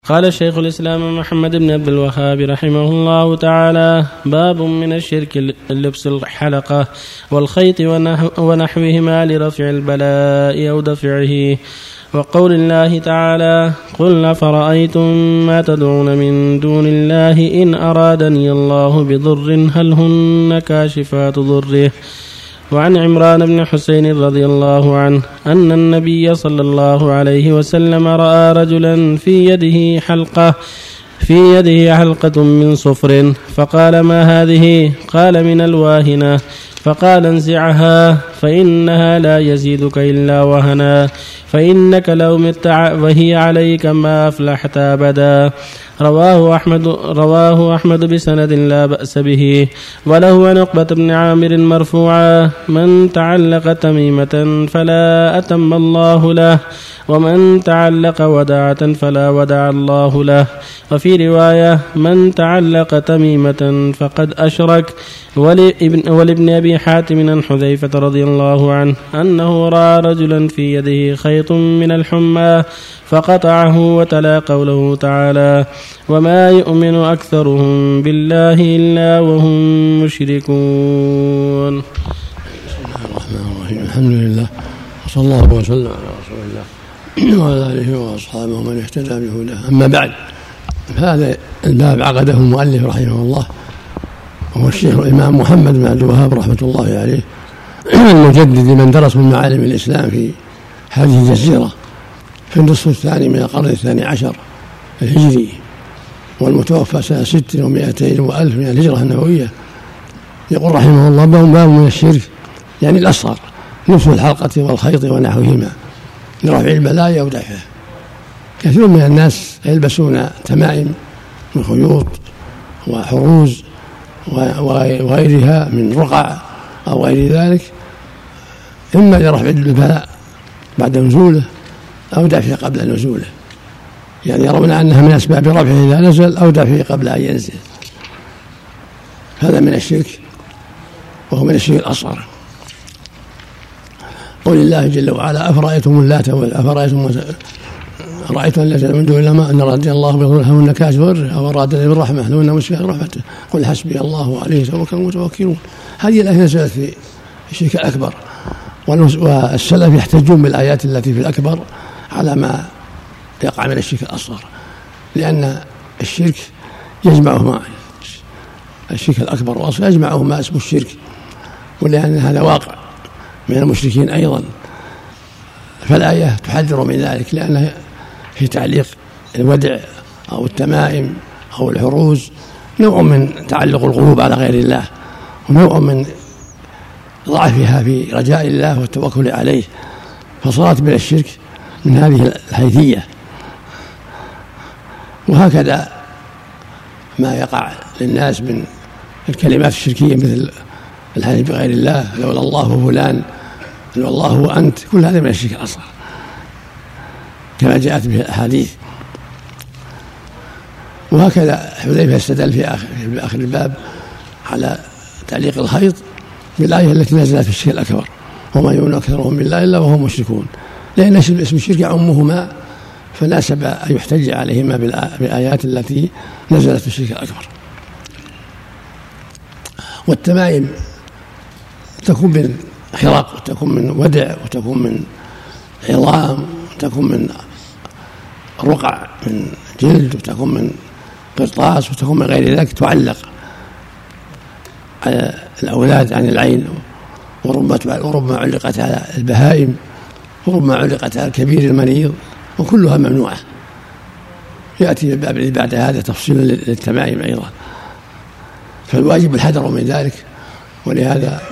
قال شيخ الإسلام محمد بن عبد الوهاب رحمه الله تعالى: باب من الشرك لبس الحلقة والخيط ونحوهما لرفع البلاء أو دفعه. وقول الله تعالى: قل أفرأيتم ما تدعون من دون الله إن أرادني الله بضر هل هن كاشفات ضره. وعن عمران بن حسين رضي الله عنه أن النبي صلى الله عليه وسلم رأى رجلا في يده حلقة من صفر، فقال: ما هذه؟ قال: من الواهنة. فقال: انزعها فإنها لا يزيدك إلا وهنا، فإنك لو مت وهي عليك ما أفلحت أبدا. رواه أحمد بسند لا بأس به. وله عن عقبة بن عامر مرفوعا: من تعلق تميمة فلا أتم الله له، ومن تعلق وداعة فلا ودع الله له. وفي رواية: من تعلق تميمة فقد أشرك. ولابن أبي حاتم عن حذيفة رضي الله عنه أنه رأى رجلا في يده خيط من الحمى فقطعه، وتلا قوله تعالى: وما يؤمن أكثرهم بالله إلا وهم مشركون. بسم الله الرحمن الرحيم. الحمد لله، وصلى الله وسلم على رسول الله وعلى آله وأصحابه ومن اهتدى بهداه. أما بعد، هذا الباب عقده المؤلف رحمه الله، وهو الشيخ الإمام محمد بن عبد الوهاب رحمة الله عليه، المجدد من درس من معالم الإسلام في هذه الجزيرة في النصف الثاني من القرن الثاني عشر الهجري، والمتوفى سنة 6 و200 وألف من الهجرة النبوية. يقول رحمه الله: باب من الشرك يعني الأصغر، لبس الحلقة والخيط ونحوهما لرفع البلاء أو دفعه. كثير من الناس يلبسون تمائم من خيوط وحروز وغيرها من رقع أو غير ذلك، إما لرفع البلاء بعد نزوله أو دفعه قبل نزوله، يعني يرون أنها من أسباب رفعه إذا نزل أو دفعه قبل أن ينزل. هذا من الشرك، وهو من الشرك الأصغر. قول الله جل وعلا: أفرأيتم اللات رأيتم الذين من دون الله أن رضي الله بضر هن كاشف ضره أو أرادني بالرحمة لو أن مسكها رحمته قل حسبي الله عليه توكل المتوكلون. هذه الآية نزلت في الشرك الأكبر، والسلف يحتجون بالآيات التي في الأكبر على ما يقع من الشرك الأصغر، لأن الشرك يجمعهما، الشرك الأكبر والأصغر يجمعهما اسم الشرك، ولأن هذا واقع من المشركين أيضا. فالآية تحذر من ذلك، لأنها في تعليق الودع أو التمائم أو الحروز نوع من تعلق القلوب على غير الله، ونوع من ضعفها في رجاء الله والتوكل عليه، فصارت من الشرك من هذه الحيثية. وهكذا ما يقع للناس من الكلمات الشركية مثل الحلف بغير الله، لولا الله فلان، لولا الله وأنت، كل هذا من الشرك الأصغر كما جاءت به الأحاديث. وهكذا حذيفة استدل في آخر الباب على تعليق الخيط بالآية التي نزلت في الشرك الأكبر: وما يؤمن أكثرهم بالله إلا وهم مشركون، لأن اسم الشرك يعمهما، فناسب أن يحتج عليهما بالآيات التي نزلت في الشرك الأكبر. والتمائم تكون من خرق، وتكون من ودع، وتكون من عظام، وتكون من رقع من جلد، وتكون من قرطاس، وتكون من غير ذلك، تعلق على الأولاد عن العين، وربما علقت على البهائم، وربما علقت على الكبير المريض، وكلها ممنوعة. يأتي الباب الذي بعد هذا تفصيل للتمائم أيضا، فالواجب الحذر من ذلك. ولهذا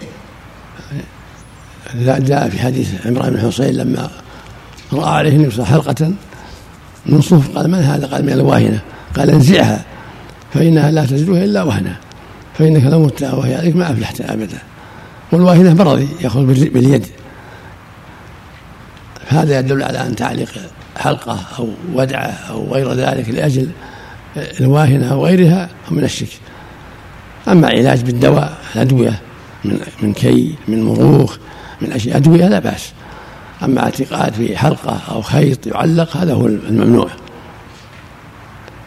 جاء في حديث عمران بن حسين لما رأى عليه النبي حلقة من صوف قال: من هذا؟ قال: من الواهنة. قال: انزعها فإنها لا تزيدها إلا وهنا، فإنك لو مت وهي عليك ما أفلحت أبدا. والواهنة مرض يأخذ باليد، هذا يدل على أن تعليق حلقة أو ودعة أو غير ذلك لأجل الواهنة أو غيرها من الشرك. أما علاج بالدواء، الأدوية من كي، من مروخ، من أشياء أدوية لا بأس. أما اعتقاد في حلقة أو خيط يعلق هذا هو الممنوع.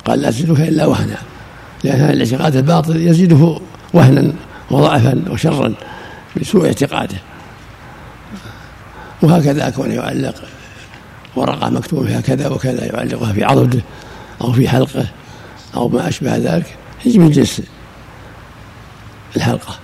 قال لا تزيدك إلا وهنا، لأن هذا الاعتقاد الباطل يزيده وهنا وضعفا وشرا بسوء اعتقاده. وهكذا كون يعلق ورقة مكتوب فيها كذا وكذا يعلقها في عضده أو في حلقه أو ما أشبه ذلك يجب من جنس الحلقة،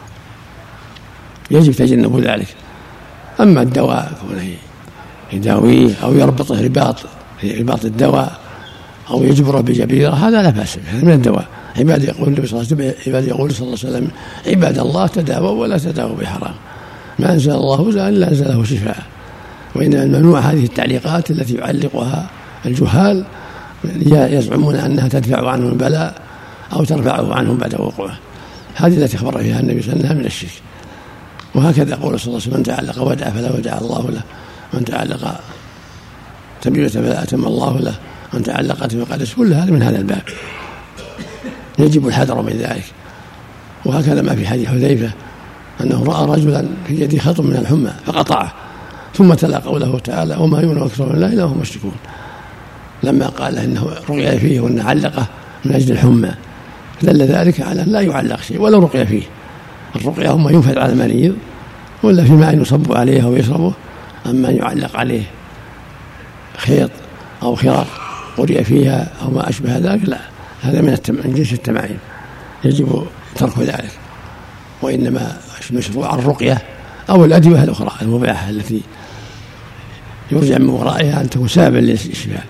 يجب تجنب ذلك. أما الدواء كونه يداويه أو يربطه رباط الدواء أو يجبره بجبيرة هذا لا بأس به، هذا من الدواء. عباد يقول النبي صلى الله عليه وسلم عباد الله تداووا ولا تداووا بحرام، ما أنزل الله داء إلا أنزله شفاء. وإنما الممنوع هذه التعليقات التي يعلقها الجهال يزعمون أنها تدفع عنهم البلاء أو ترفعه عنهم بعد وقوعه، هذه التي أخبر فيها النبي صلى الله عليه وسلم من الشرك. وهكذا قول صلى الله عليه وسلم من تعلق ودع فلا ودع الله له، من تعلق تميمة فلا أتم الله له، من تعلق فقد كل هذا من هذا الباب، يجب الحذر من ذلك. وهكذا ما في حديث حذيفة أنه رأى رجلا في يده خط من الحمى فقطعه، ثم تلا قوله تعالى وما يؤمن أكثرهم بالله إلا هم مشركون، لما قال إنه رقي فيه وأن علقه من أجل الحمى، دل ذلك على لا يعلق شيء ولو رقي فيه. الرقية هم ينفذ على المريض ولا في ماء يصب عليه أو يشربه، أما يعلق عليه خيط أو خراق قرئ فيها أو ما أشبه ذلك لا، هذا من جنس التمائم يجب ترك ذلك. وإنما مشروع الرقية أو الأدوية الأخرى المباحة التي يرجع من ورائها أن تكون سببا للشفاء،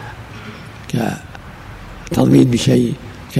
كتضميد بشيء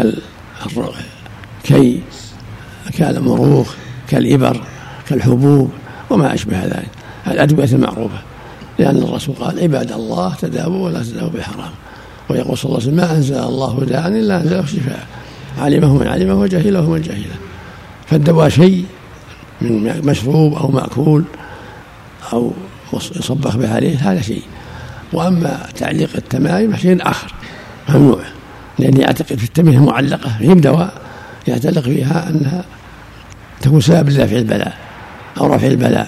كالمروخ كالإبر كالحبوب وما أشبه ذلك، الأدوية المعروفة، لأن الرسول قال عباد الله تداووا ولا تداووا بحرام. ويقول صلى الله عليه وسلم ما أنزل الله داء إلا أنزله شفاء، علمه من علمه وجهله من جهله. فالدواء شيء من مشروب أو مأكول أو يصبخ به عليه هذا شيء، وأما تعليق التمائم شيء آخر ممنوع، لأن يعتقد في التمائم المعلقة هي دواء يعتلق فيها أنها تكون سبب لدفع البلاء أو رفع البلاء،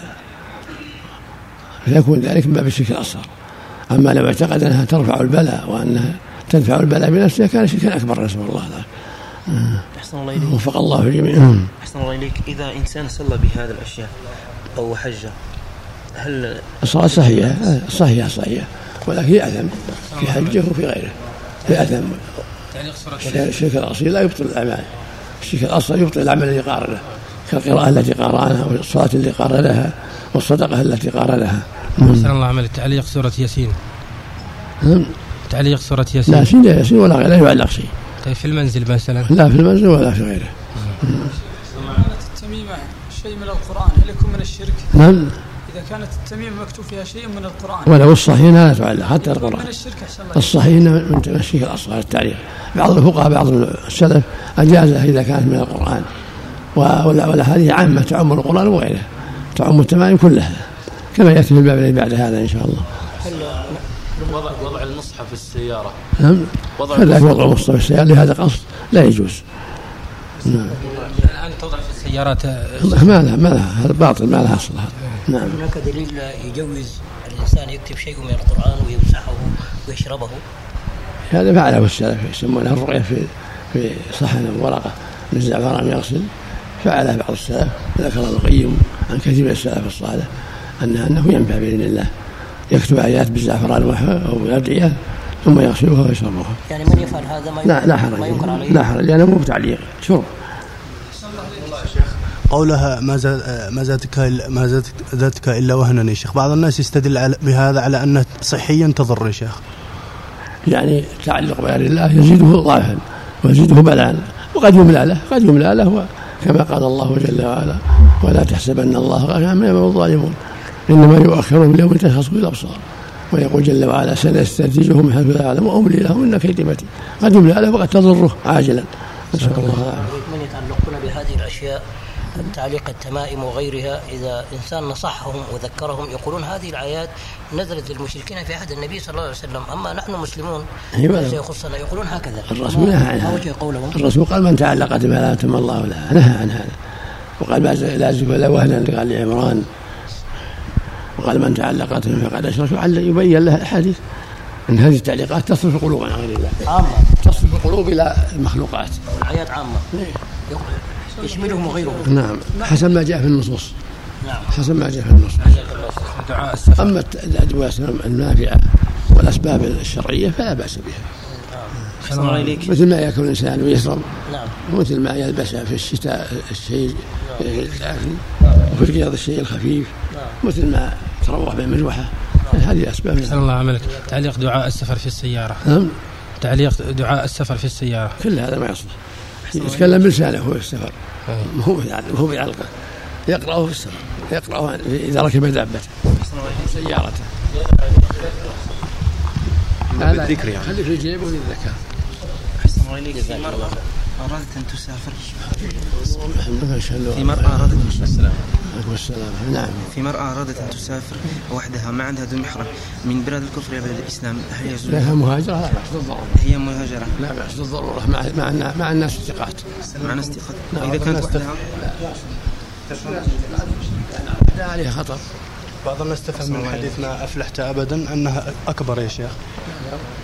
فيكون ذلك من باب الشرك الأصغر. أما لو اعتقد أنها ترفع البلاء وأنها تدفع البلاء بنفسها كان شركا أكبر، نسأل الله أحسن الله إليك. وفق الله الجميع. أحسن الله إليك. إذا إنسان صلى بهذه الأشياء أو حج هل الصلاة صحيحة ولكن يأثم في حجه وفي غيره، يأثم. الشرك الأصيل لا يبطل الأعمال، الشرك الأصغر يبطل العمل الذي قارنه، كالقراءة التي قارنها والصلاة التي قارنها والصدقة التي قارنها. أحسن الله عمل تعليق سورة ياسين. تعليق سورة ياسين لا شيء ياسين ولا غيره، لا يعلق شيء. طيب في المنزل مثلا؟ لا في المنزل ولا في غيره. كانت التميمة شيء من القرآن هل يكون من الشرك؟ نعم. إذا كانت التميمة مكتوب فيها شيء من القرآن ولو الصحيح لا تعلق حتى القرآن من الشرك. الصحيح من تمشيك الأصغر التعليق. بعض الفقهاء بعض السلف أجازها إذا كانت من القرآن، والأحاديث عامة تعم القرآن وغيره، تعم التمائم كلها كما يأتي في الباب الذي بعد هذا إن شاء الله. وضع المصحف في السيارة. نعم. كذلك وضع المصحف في السيارة لهذا قصد لا يجوز. نعم. الآن توضع في السيارات ما لها هذا باطل، ما لها أصل. نعم. هناك دليل يجوز الإنسان يكتب شيء من القرآن ويمسحه ويشربه؟ هذا فعله السلف، يسمونها الرقية في صحن ورقة من الزعفران يغسل، فعلها بعض السلف. ذكر ابن القيم عن كثير من السلف الصالح أنه ينفع بإذن الله، يكتب آيات بالزعفران أو بالأدعية ثم يغسلها ويشربها. يعني من يفعل هذا ما ينكر عليه؟ لا حرج، لأنه مو بتعليق شرب. قولها ما زادتك إلا وهنا يا شيخ، بعض الناس يستدل بهذا على أنه صحيا تضر يا شيخ. يعني تعلق بغير الله يزيده ضعفا ويزيده بلاء، وقد يملى له كما قال الله جل وعلا ولا تحسبن الله غافلا عما يعمل الظالمون إنما يؤخرهم ليوم تشخص فيه الأبصار. ويقول جل وعلا سنستدرجهم من حيث لا يعلمون وأملي لهم إن كيدي متين. قد يملى له وقد تضره عاجلا. نسأل الله العافية. من يتعلقون بهذه الأشياء تعليق التمائم وغيرها، إذا إنسان نصحهم وذكرهم يقولون هذه الآيات نزلت للمشركين في عهد النبي صلى الله عليه وسلم، أما نحن مسلمون ليس يخصنا، يقولون هكذا. الرسول نهى عن هذا. الرسول قال من تعلق بما لا أتم الله له، نهى عن هذا. وقال لا زف ولا وهنا قال لعمران، وقال من تعلق فقد أشرك، يبين له الحديث أن هذه التعليقات تصرف القلوب عن غير الله، عامة، تصرف القلوب إلى المخلوقات. الآيات عامة يشملهم وغيرهم. نعم، حسب ما جاء في النصوص. نعم، حسب ما جاء في النصوص. أما الأدوية النافعة والأسباب الشرعية فلا بأس بها، مثل ما يأكل الإنسان ويشرب، ومثل ما يلبس في الشتاء الشيء الدافئ، وفي القياض الشيء الخفيف، مثل ما تروح بالمروحة. هذه أسباب. أحسن الله عملك. تعليق دعاء السفر في السيارة. تعليق دعاء السفر في السيارة، كل هذا ما يصلح. يتكلم بلسانه هو في السفر، هو بعلقه، يقرأه في السفر، يقرأه إذا ركب دابته سيارته. بالذكر يعني. خلي في جيبه للذكاء. أحسن الله إليك. في مرة أرادت أن تسافر. في مرة أرادت أن تسافر وحدها ما عندها ذو محرم من بلاد الكفر إلى بلاد الإسلام، هل يجوز؟ لها مهاجرة؟ لا بأس بالضرورة. هي مهاجرة؟ لا بأس بالضرورة، مع الناس استقات. مع الناس استقات. إذا كانت وحدها لا عليها خطر. بعض الناس تفهم من حديث ما أفلحت أبدا أنها أكبر يا شيخ.